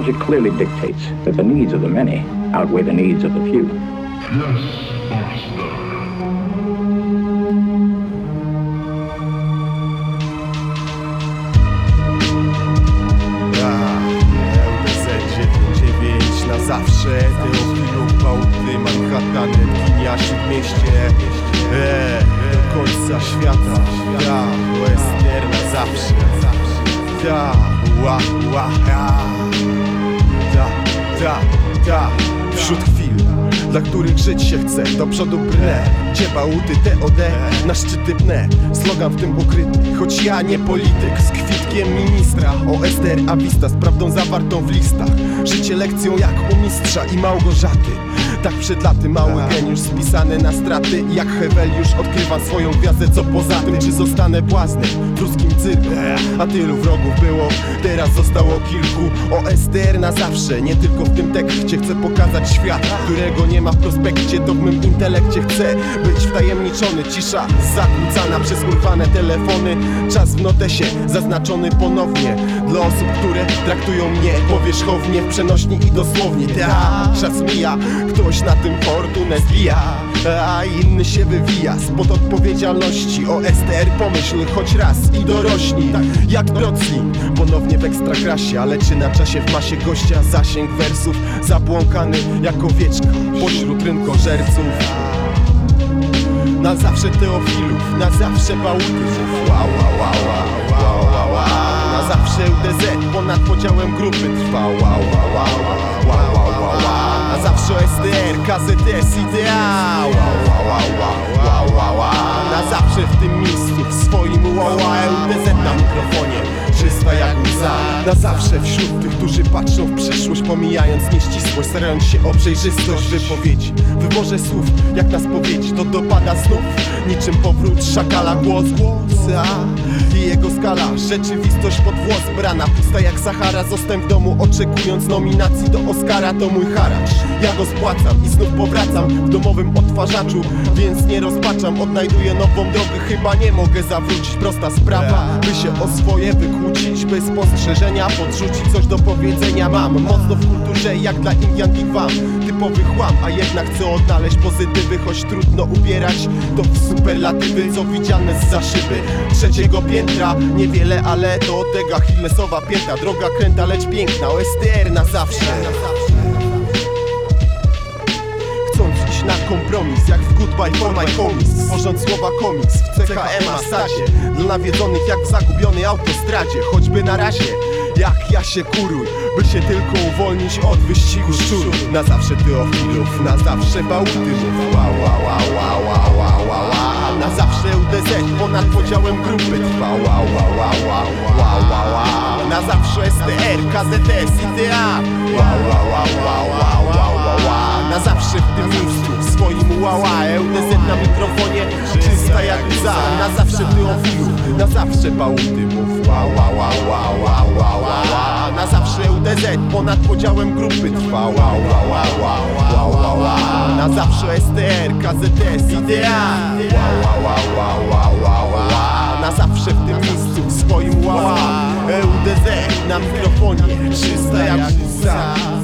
logic clearly dictates that the needs of the many outweigh the needs of the few. Na zawsze Teofilów, Bałty, Manhattan, Ginia, Śródmieście, do końca świata. Ja, Western na zawsze. Ja, wśród chwil, dla których żyć się chce, do przodu brnę, gdzie bałuty TOD na szczyty pnę. Slogan w tym ukryty, choć ja nie polityk, z kwitkiem ministra. OSTR Avista, z prawdą zawartą w listach. Życie lekcją jak u mistrza i Małgorzaty. Tak przed laty mały geniusz spisany na straty. Jak Heweliusz odkrywam swoją gwiazdę, co poza tym. Czy zostanę błaznem w ruskim cyrku? A tylu wrogów było, teraz zostało kilku. OSTR na zawsze, nie tylko w tym tekście. Chcę pokazać świat, którego nie ma w prospekcie. To w mym intelekcie chcę być wtajemniczony. Cisza zakłócana przez urwane telefony. Czas w notesie zaznaczony ponownie. Dla osób, które traktują mnie powierzchownie, w przenośni i dosłownie. Czas mija, ktoś na tym fortunę zbija, a inny się wywija spod odpowiedzialności. OSTR pomyśl choć raz i dorośnij. Jak Broclin, ponownie w ekstraklasie, ale czy na czasie w masie gościa zasięg wersów zabłąkany jak owieczka pośród rynkożerców. Na zawsze Teofilów, na zawsze Bałutów. Na zawsze UDZ, ponad podziałem grupy trwa. Na zawsze OSTR, KZS, IDEA. Na zawsze w tym miejscu, w swoim UDZ na mikrofonie, czysta jak łza. Na zawsze wśród tych, którzy patrzą w przyszłość, pomijając nieścisłość, starając się o przejrzystość wypowiedzi. W wyborze słów, jak na spowiedzi, to dopada znów niczym powrót szakala głos. I jego skala, rzeczywistość pod włos brana, pusta jak Sahara. Zostań w domu, oczekując nominacji do Oscara. To mój haracz, ja go spłacam i znów powracam w domowym odtwarzaczu, więc nie rozpaczam. Odnajduję nową drogę, chyba nie mogę zawrócić. Prosta sprawa, by się o swoje wykłócić, bez spostrzeżenia podrzucić coś do powiedzenia. Mam mocno w kulturze jak dla Indian Big Wam, typowy chłam, a jednak chcę odnaleźć pozytywy, choć trudno ubierać to w superlatywy, co widziane zza szyby trzeciego piętra. Niewiele, ale to odega Achillesowa pięta. Droga kręta, lecz piękna. OSTR na zawsze. Chcąc iść na kompromis, jak w Goodbye for my homies, tworząc słowa komiks w CKM Asadzie. Dla nawiedzonych jak w zagubionej autostradzie. Choćby na razie, jak ja się kuruj, by się tylko uwolnić od wyścigu szczurów. Na zawsze Teofilów, na zawsze Bałutów. Na zawsze UDZ, ponad podziałem grupy trwa. Na zawsze STR, KZS, IDEA. Na zawsze w tym miejscu, w swoim UDZ na mikrofonie, czysta jak łza. Na zawsze Teofilów, na zawsze Bałutów. Na zawsze UDZ, ponad podziałem grupy trwa. Na zawsze STR, KZS, IDEA. Na zawsze w tym miejscu, w swoim UDZ na mikrofonie, czysta jak łza.